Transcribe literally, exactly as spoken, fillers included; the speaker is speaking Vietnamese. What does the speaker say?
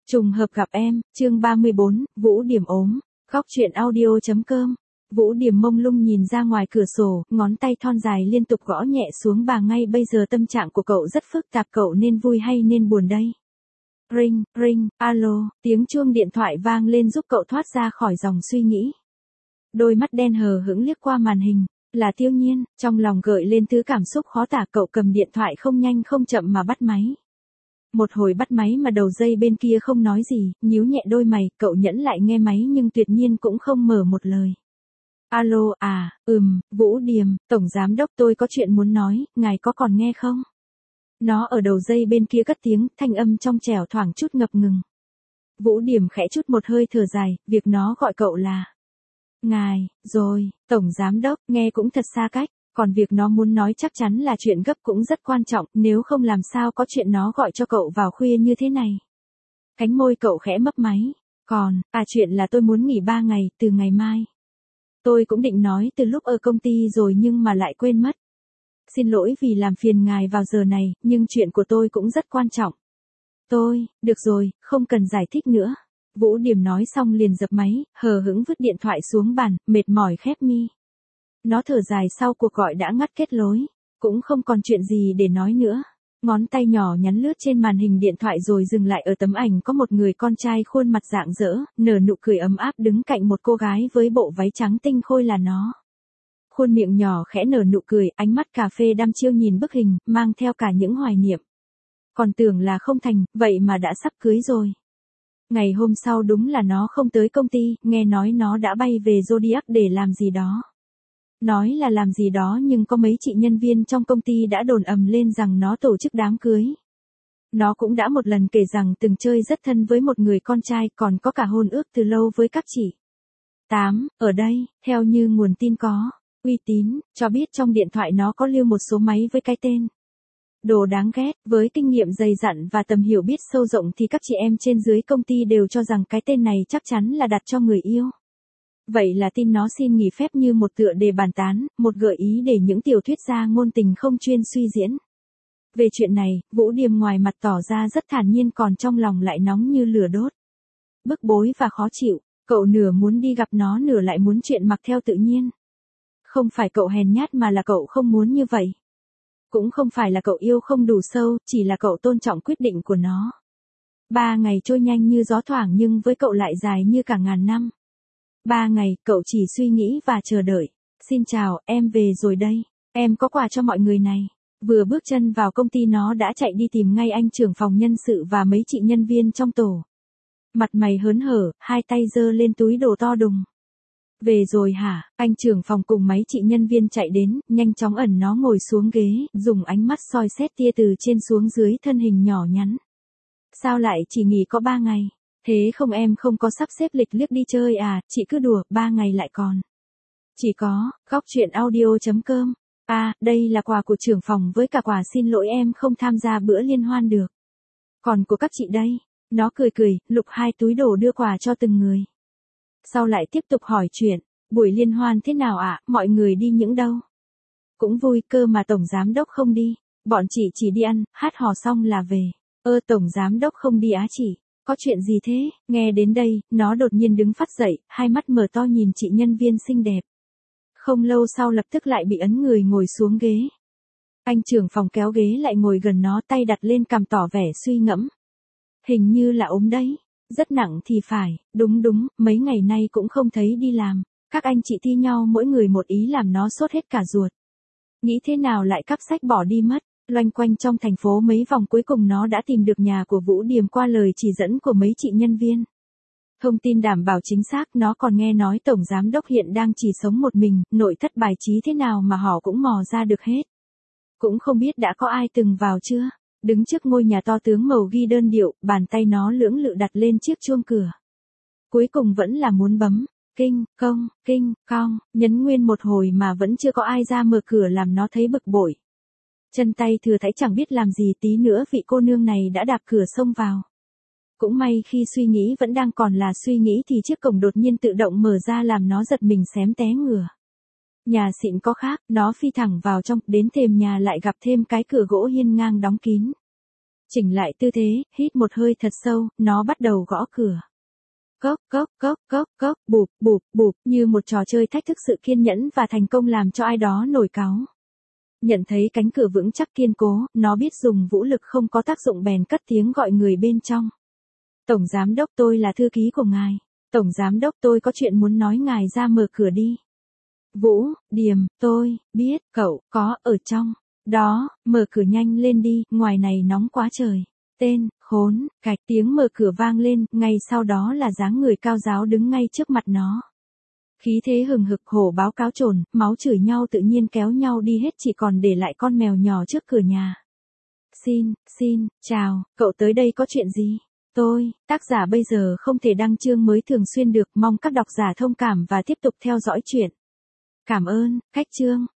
Trùng hợp gặp em, chương ba mươi bốn, Vũ Điểm ốm, góc truyện audio.com. Vũ Điểm mông lung nhìn ra ngoài cửa sổ, ngón tay thon dài liên tục gõ nhẹ xuống bà ngay bây giờ tâm trạng của cậu rất phức tạp, cậu nên vui hay nên buồn đây? Ring, ring, alo, tiếng chuông điện thoại vang lên giúp cậu thoát ra khỏi dòng suy nghĩ. Đôi mắt đen hờ hững liếc qua màn hình, là Tiêu Nhiên, trong lòng gợi lên thứ cảm xúc khó tả, cậu cầm điện thoại không nhanh không chậm mà bắt máy. Một hồi bắt máy mà đầu dây bên kia không nói gì, nhíu nhẹ đôi mày, cậu nhẫn lại nghe máy nhưng tuyệt nhiên cũng không mở một lời. Alo, à, ừm, Vũ Điểm, Tổng Giám Đốc tôi có chuyện muốn nói, ngài có còn nghe không? Nó ở đầu dây bên kia cất tiếng, thanh âm trong trẻo thoảng chút ngập ngừng. Vũ Điểm khẽ chút một hơi thở dài, việc nó gọi cậu là ngài, rồi, Tổng Giám Đốc, nghe cũng thật xa cách, còn việc nó muốn nói chắc chắn là chuyện gấp cũng rất quan trọng, nếu không làm sao có chuyện nó gọi cho cậu vào khuya như thế này. Cánh môi cậu khẽ mấp máy, còn, à chuyện là tôi muốn nghỉ ba ngày, từ ngày mai. Tôi cũng định nói từ lúc ở công ty rồi nhưng mà lại quên mất. Xin lỗi vì làm phiền ngài vào giờ này, nhưng chuyện của tôi cũng rất quan trọng. Tôi, được rồi, không cần giải thích nữa. Vũ Điểm nói xong liền dập máy, hờ hững vứt điện thoại xuống bàn, mệt mỏi khép mi. Nó thở dài sau cuộc gọi đã ngắt kết nối, cũng không còn chuyện gì để nói nữa. Ngón tay nhỏ nhắn lướt trên màn hình điện thoại rồi dừng lại ở tấm ảnh có một người con trai khuôn mặt rạng rỡ, nở nụ cười ấm áp đứng cạnh một cô gái với bộ váy trắng tinh khôi là nó. Khuôn miệng nhỏ khẽ nở nụ cười, ánh mắt cà phê đăm chiêu nhìn bức hình, mang theo cả những hoài niệm. Còn tưởng là không thành, vậy mà đã sắp cưới rồi. Ngày hôm sau đúng là nó không tới công ty, nghe nói nó đã bay về Zodiac để làm gì đó. Nói là làm gì đó nhưng có mấy chị nhân viên trong công ty đã đồn ầm lên rằng nó tổ chức đám cưới. Nó cũng đã một lần kể rằng từng chơi rất thân với một người con trai, còn có cả hôn ước từ lâu với các chị. tám. Ở đây, theo như nguồn tin có uy tín, cho biết trong điện thoại nó có lưu một số máy với cái tên. Đồ đáng ghét, với kinh nghiệm dày dặn và tầm hiểu biết sâu rộng thì các chị em trên dưới công ty đều cho rằng cái tên này chắc chắn là đặt cho người yêu. Vậy là tin nó xin nghỉ phép như một tựa đề bàn tán, một gợi ý để những tiểu thuyết gia ngôn tình không chuyên suy diễn. Về chuyện này, Vũ Điểm ngoài mặt tỏ ra rất thản nhiên còn trong lòng lại nóng như lửa đốt. Bức bối và khó chịu, cậu nửa muốn đi gặp nó nửa lại muốn chuyện mặc theo tự nhiên. Không phải cậu hèn nhát mà là cậu không muốn như vậy. Cũng không phải là cậu yêu không đủ sâu, chỉ là cậu tôn trọng quyết định của nó. Ba ngày trôi nhanh như gió thoảng nhưng với cậu lại dài như cả ngàn năm. Ba ngày, cậu chỉ suy nghĩ và chờ đợi. Xin chào, em về rồi đây. Em có quà cho mọi người này. Vừa bước chân vào công ty nó đã chạy đi tìm ngay anh trưởng phòng nhân sự và mấy chị nhân viên trong tổ. Mặt mày hớn hở, hai tay giơ lên túi đồ to đùng. Về rồi hả? Anh trưởng phòng cùng mấy chị nhân viên chạy đến, nhanh chóng ẩn nó ngồi xuống ghế, dùng ánh mắt soi xét tia từ trên xuống dưới thân hình nhỏ nhắn. Sao lại chỉ nghỉ có ba ngày? Thế không em không có sắp xếp lịch liếc đi chơi à, chị cứ đùa, ba ngày lại còn. Chỉ có, góc truyện audio.com. À, đây là quà của trưởng phòng với cả quà xin lỗi em không tham gia bữa liên hoan được. Còn của các chị đây. Nó cười cười, lục hai túi đồ đưa quà cho từng người. Sau lại tiếp tục hỏi chuyện, buổi liên hoan thế nào ạ, à? Mọi người đi những đâu? Cũng vui cơ mà Tổng Giám Đốc không đi. Bọn chị chỉ đi ăn, hát hò xong là về. Ơ Tổng Giám Đốc không đi á chị? Có chuyện gì thế? Nghe đến đây, nó đột nhiên đứng phắt dậy, hai mắt mở to nhìn chị nhân viên xinh đẹp. Không lâu sau lập tức lại bị ấn người ngồi xuống ghế. Anh trưởng phòng kéo ghế lại ngồi gần nó, tay đặt lên cằm tỏ vẻ suy ngẫm. Hình như là ốm đấy. Rất nặng thì phải, đúng đúng, mấy ngày nay cũng không thấy đi làm. Các anh chị thi nhau mỗi người một ý làm nó sốt hết cả ruột. Nghĩ thế nào lại cắp sách bỏ đi mất. Loanh quanh trong thành phố mấy vòng cuối cùng nó đã tìm được nhà của Vũ Điểm qua lời chỉ dẫn của mấy chị nhân viên. Thông tin đảm bảo chính xác, nó còn nghe nói Tổng Giám Đốc hiện đang chỉ sống một mình, nội thất bài trí thế nào mà họ cũng mò ra được hết. Cũng không biết đã có ai từng vào chưa. Đứng trước ngôi nhà to tướng màu ghi đơn điệu, bàn tay nó lưỡng lự đặt lên chiếc chuông cửa. Cuối cùng vẫn là muốn bấm, kinh, công, kinh, cong, nhấn nguyên một hồi mà vẫn chưa có ai ra mở cửa làm nó thấy bực bội. Chân tay thừa thãi chẳng biết làm gì, tí nữa vị cô nương này đã đạp cửa xông vào. Cũng may khi suy nghĩ vẫn đang còn là suy nghĩ thì chiếc cổng đột nhiên tự động mở ra làm nó giật mình xém té ngửa. Nhà xịn có khác, nó phi thẳng vào trong, đến thềm nhà lại gặp thêm cái cửa gỗ hiên ngang đóng kín. Chỉnh lại tư thế, hít một hơi thật sâu, nó bắt đầu gõ cửa. Cốc, cốc, cốc, cốc, cốc, bụp, bụp, bụp, như một trò chơi thách thức sự kiên nhẫn và thành công làm cho ai đó nổi cáu. Nhận thấy cánh cửa vững chắc kiên cố, nó biết dùng vũ lực không có tác dụng bèn cất tiếng gọi người bên trong. Tổng giám đốc, tôi là thư ký của ngài. Tổng giám đốc, tôi có chuyện muốn nói, ngài ra mở cửa đi. Vũ, Điềm, tôi biết cậu có ở trong đó, mở cửa nhanh lên đi, ngoài này nóng quá trời. Tên, khốn, cạch, tiếng mở cửa vang lên, ngay sau đó là dáng người cao ráo đứng ngay trước mặt nó. Khí thế hừng hực, hổ báo cáo trồn, máu chửi nhau tự nhiên kéo nhau đi hết, chỉ còn để lại con mèo nhỏ trước cửa nhà. Xin, xin, chào, cậu tới đây có chuyện gì? Tôi, tác giả bây giờ không thể đăng chương mới thường xuyên được, mong các độc giả thông cảm và tiếp tục theo dõi chuyện. Cảm ơn, khách chương.